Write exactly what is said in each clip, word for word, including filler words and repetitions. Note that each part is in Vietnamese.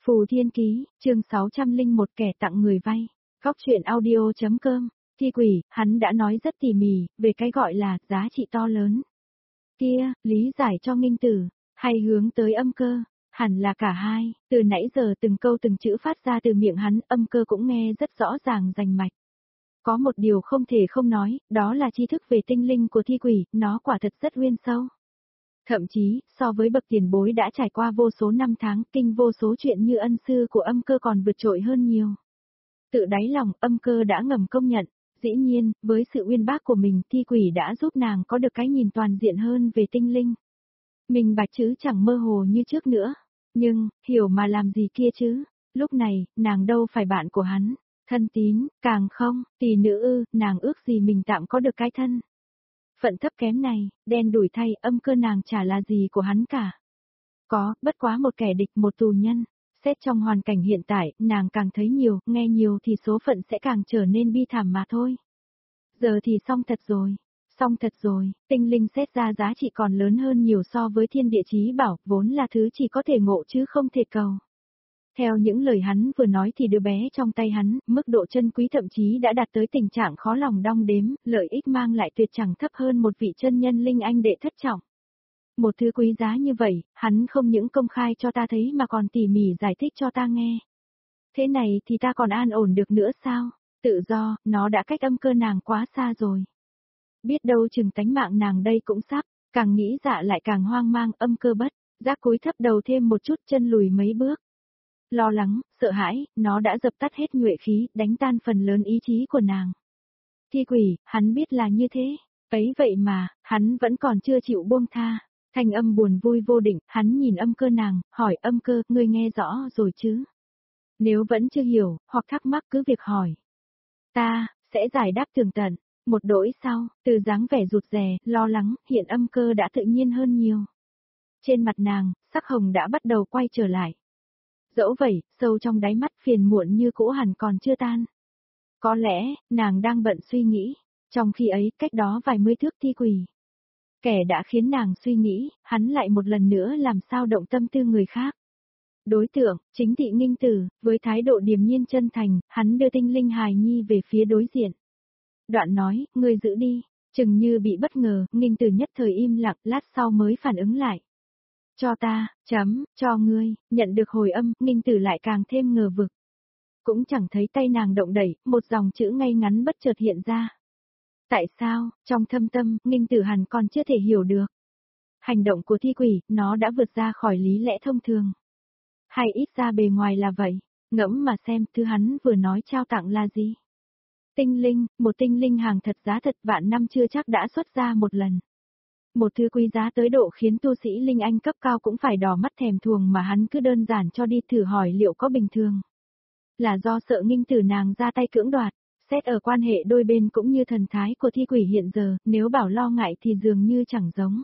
Phù Thiên Ký, chương sáu trăm lẻ một kẻ tặng người vay. Góc truyện audio.com. Thi quỷ, hắn đã nói rất tỉ mỉ, về cái gọi là giá trị to lớn. Kia, lý giải cho Nghinh Tử, hay hướng tới âm cơ, hẳn là cả hai, từ nãy giờ từng câu từng chữ phát ra từ miệng hắn, âm cơ cũng nghe rất rõ ràng rành mạch. Có một điều không thể không nói, đó là tri thức về tinh linh của thi quỷ, nó quả thật rất uyên sâu. Thậm chí, so với bậc tiền bối đã trải qua vô số năm tháng, kinh vô số chuyện như ân sư của âm cơ còn vượt trội hơn nhiều. Tự đáy lòng, âm cơ đã ngầm công nhận, dĩ nhiên, với sự uyên bác của mình, thi quỷ đã giúp nàng có được cái nhìn toàn diện hơn về tinh linh. Mình bạch chứ chẳng mơ hồ như trước nữa, nhưng, hiểu mà làm gì kia chứ, lúc này, nàng đâu phải bạn của hắn, thân tín, càng không, tỷ nữ ư, nàng ước gì mình tạm có được cái thân. Phận thấp kém này, đen đủi thay, âm cơ nàng chả là gì của hắn cả. Có, bất quá một kẻ địch, một tù nhân. Xét trong hoàn cảnh hiện tại, nàng càng thấy nhiều, nghe nhiều thì số phận sẽ càng trở nên bi thảm mà thôi. Giờ thì xong thật rồi. Xong thật rồi, tinh linh xét ra giá trị còn lớn hơn nhiều so với thiên địa chí bảo, vốn là thứ chỉ có thể ngộ chứ không thể cầu. Theo những lời hắn vừa nói thì đứa bé trong tay hắn, mức độ chân quý thậm chí đã đạt tới tình trạng khó lòng đong đếm, lợi ích mang lại tuyệt chẳng thấp hơn một vị chân nhân linh anh đệ thất trọng. Một thứ quý giá như vậy, hắn không những công khai cho ta thấy mà còn tỉ mỉ giải thích cho ta nghe. Thế này thì ta còn an ổn được nữa sao? Tự do, nó đã cách âm cơ nàng quá xa rồi. Biết đâu chừng tánh mạng nàng đây cũng sắp, càng nghĩ dạ lại càng hoang mang, âm cơ bất, giác cúi thấp đầu thêm một chút, chân lùi mấy bước. Lo lắng, sợ hãi, nó đã dập tắt hết nhuệ khí, đánh tan phần lớn ý chí của nàng. Thi quỷ, hắn biết là như thế, ấy vậy mà, hắn vẫn còn chưa chịu buông tha. Thanh âm buồn vui vô định, hắn nhìn âm cơ nàng, hỏi âm cơ, ngươi nghe rõ rồi chứ? Nếu vẫn chưa hiểu, hoặc thắc mắc cứ việc hỏi. Ta, sẽ giải đáp tường tận. Một đỗi sau, từ dáng vẻ rụt rè, lo lắng, hiện âm cơ đã tự nhiên hơn nhiều. Trên mặt nàng, sắc hồng đã bắt đầu quay trở lại. Dẫu vậy, sâu trong đáy mắt phiền muộn như cũ hẳn còn chưa tan. Có lẽ, nàng đang bận suy nghĩ, trong khi ấy, cách đó vài mươi thước thi quỷ. Kẻ đã khiến nàng suy nghĩ, hắn lại một lần nữa làm sao động tâm tư người khác. Đối tượng, chính thị Nghinh Tử, với thái độ điềm nhiên chân thành, hắn đưa tinh linh hài nhi về phía đối diện. Đoạn nói, ngươi giữ đi, chừng như bị bất ngờ, Nghinh Tử nhất thời im lặng, lát sau mới phản ứng lại. Cho ta, chấm, cho ngươi, nhận được hồi âm, Nghinh Tử lại càng thêm ngờ vực. Cũng chẳng thấy tay nàng động đẩy, một dòng chữ ngay ngắn bất chợt hiện ra. Tại sao, trong thâm tâm, Nghinh Tử hẳn còn chưa thể hiểu được. Hành động của thi quỷ, nó đã vượt ra khỏi lý lẽ thông thường. Hay ít ra bề ngoài là vậy, ngẫm mà xem, thứ hắn vừa nói trao tặng là gì. Tinh linh, một tinh linh hàng thật giá thật vạn năm chưa chắc đã xuất ra một lần. Một thứ quý giá tới độ khiến tu sĩ linh anh cấp cao cũng phải đỏ mắt thèm thuồng mà hắn cứ đơn giản cho đi thử hỏi liệu có bình thường. Là do sợ Nghinh Tử nàng ra tay cưỡng đoạt. Xét ở quan hệ đôi bên cũng như thần thái của thi quỷ hiện giờ, nếu bảo lo ngại thì dường như chẳng giống.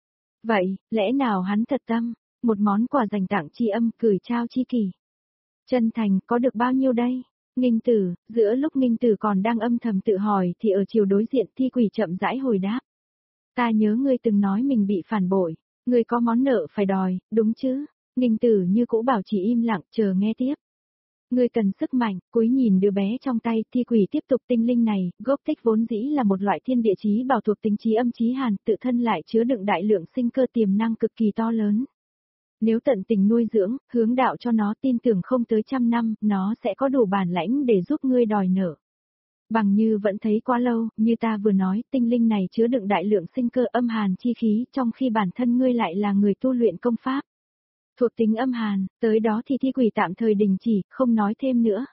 Vậy, lẽ nào hắn thật tâm, một món quà dành tặng tri âm gửi trao chi kỷ. Chân thành, có được bao nhiêu đây? Nghinh Tử, giữa lúc Nghinh Tử còn đang âm thầm tự hỏi thì ở chiều đối diện thi quỷ chậm rãi hồi đáp. Ta nhớ ngươi từng nói mình bị phản bội, ngươi có món nợ phải đòi, đúng chứ? Nghinh Tử như cũ bảo chỉ im lặng chờ nghe tiếp. Ngươi cần sức mạnh, cúi nhìn đứa bé trong tay, thi quỷ tiếp tục tinh linh này, gốc tích vốn dĩ là một loại thiên địa chí bảo thuộc tính chí âm chí hàn, tự thân lại chứa đựng đại lượng sinh cơ tiềm năng cực kỳ to lớn. Nếu tận tình nuôi dưỡng, hướng đạo cho nó tin tưởng không tới trăm năm, nó sẽ có đủ bản lãnh để giúp ngươi đòi nợ. Bằng như vẫn thấy quá lâu, như ta vừa nói, tinh linh này chứa đựng đại lượng sinh cơ âm hàn chi khí, trong khi bản thân ngươi lại là người tu luyện công pháp. Thuộc tính âm hàn, tới đó thì thi quỷ tạm thời đình chỉ, không nói thêm nữa.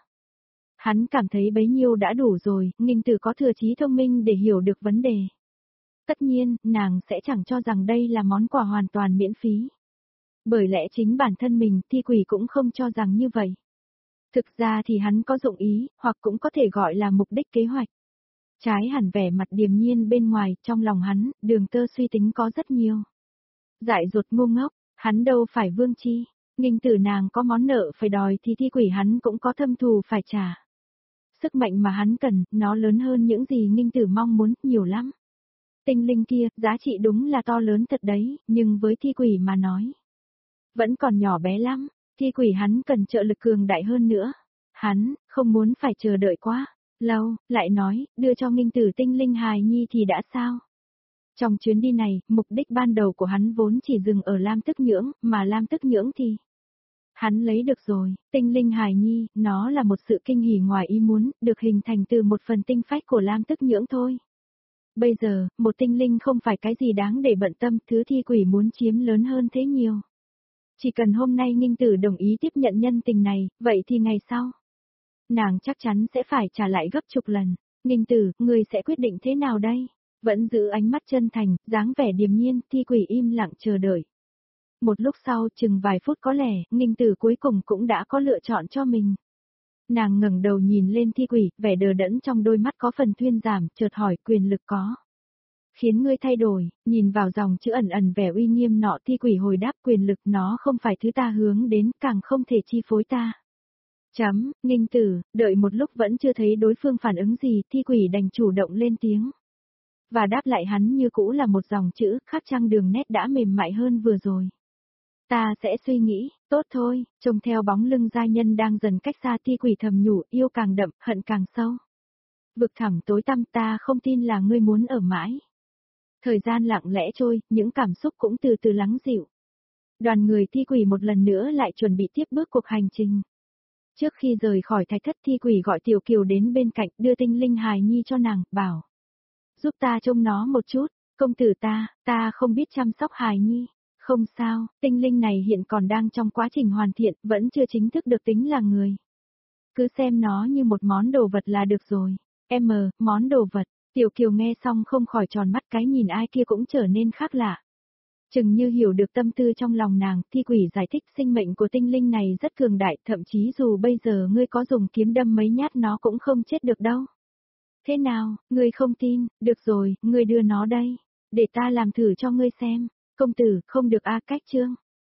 Hắn cảm thấy bấy nhiêu đã đủ rồi, Nghinh Tử có thừa trí thông minh để hiểu được vấn đề. Tất nhiên, nàng sẽ chẳng cho rằng đây là món quà hoàn toàn miễn phí. Bởi lẽ chính bản thân mình, thi quỷ cũng không cho rằng như vậy. Thực ra thì hắn có dụng ý, hoặc cũng có thể gọi là mục đích kế hoạch. Trái hẳn vẻ mặt điềm nhiên bên ngoài, trong lòng hắn, đường tơ suy tính có rất nhiều. Dại dột ngu ngốc. Hắn đâu phải vương chi, Nghinh Tử nàng có món nợ phải đòi thì thi quỷ hắn cũng có thâm thù phải trả. Sức mạnh mà hắn cần, nó lớn hơn những gì Nghinh Tử mong muốn, nhiều lắm. Tinh linh kia, giá trị đúng là to lớn thật đấy, nhưng với thi quỷ mà nói. Vẫn còn nhỏ bé lắm, Thi quỷ hắn cần trợ lực cường đại hơn nữa. Hắn, không muốn phải chờ đợi quá lâu, lại nói, đưa cho nghinh tử tinh linh hài nhi thì đã sao? Trong chuyến đi này, mục đích ban đầu của hắn vốn chỉ dừng ở Lam Tức Nhưỡng, mà Lam Tức Nhưỡng thì... Hắn lấy được rồi, tinh linh hài nhi, nó là một sự kinh hỉ ngoài ý muốn, được hình thành từ một phần tinh phách của Lam Tức Nhưỡng thôi. Bây giờ, một tinh linh không phải cái gì đáng để bận tâm, thứ thi quỷ muốn chiếm lớn hơn thế nhiều. Chỉ cần hôm nay nghinh tử đồng ý tiếp nhận nhân tình này, vậy thì ngày sau, nàng chắc chắn sẽ phải trả lại gấp chục lần. Nghinh tử, người sẽ quyết định thế nào đây? Vẫn giữ ánh mắt chân thành, dáng vẻ điềm nhiên, thi quỷ im lặng chờ đợi. Một lúc sau, chừng vài phút có lẽ, nghinh tử cuối cùng cũng đã có lựa chọn cho mình. Nàng ngẩng đầu nhìn lên thi quỷ, vẻ đờ đẫn trong đôi mắt có phần thuyên giảm, chợt hỏi quyền lực có khiến ngươi thay đổi, nhìn vào dòng chữ ẩn ẩn vẻ uy nghiêm nọ, thi quỷ hồi đáp quyền lực nó không phải thứ ta hướng đến, càng không thể chi phối ta. Chấm, nghinh tử, đợi một lúc vẫn chưa thấy đối phương phản ứng gì, thi quỷ đành chủ động lên tiếng. Và đáp lại hắn như cũ là một dòng chữ, khác chăng đường nét đã mềm mại hơn vừa rồi. Ta sẽ suy nghĩ, tốt thôi, trông theo bóng lưng gia nhân đang dần cách xa, thi quỷ thầm nhủ, yêu càng đậm, hận càng sâu. Vực thẳm tối tăm, ta không tin là ngươi muốn ở mãi. Thời gian lặng lẽ trôi, những cảm xúc cũng từ từ lắng dịu. Đoàn người thi quỷ một lần nữa lại chuẩn bị tiếp bước cuộc hành trình. Trước khi rời khỏi thạch thất, thi quỷ gọi Tiểu Kiều đến bên cạnh, đưa tinh linh hài nhi cho nàng, bảo. Giúp ta trông nó một chút, công tử ta, ta không biết chăm sóc hài nhi. Không sao, tinh linh này hiện còn đang trong quá trình hoàn thiện, vẫn chưa chính thức được tính là người. Cứ xem nó như một món đồ vật là được rồi. Em, món đồ vật. Tiểu Kiều nghe xong không khỏi tròn mắt, cái nhìn ai kia cũng trở nên khác lạ. Chừng như hiểu được tâm tư trong lòng nàng, thi quỷ giải thích sinh mệnh của tinh linh này rất cường đại, thậm chí dù bây giờ ngươi có dùng kiếm đâm mấy nhát nó cũng không chết được đâu. Thế nào, ngươi không tin, được rồi, ngươi đưa nó đây, để ta làm thử cho ngươi xem. Công tử, không được a cách chương.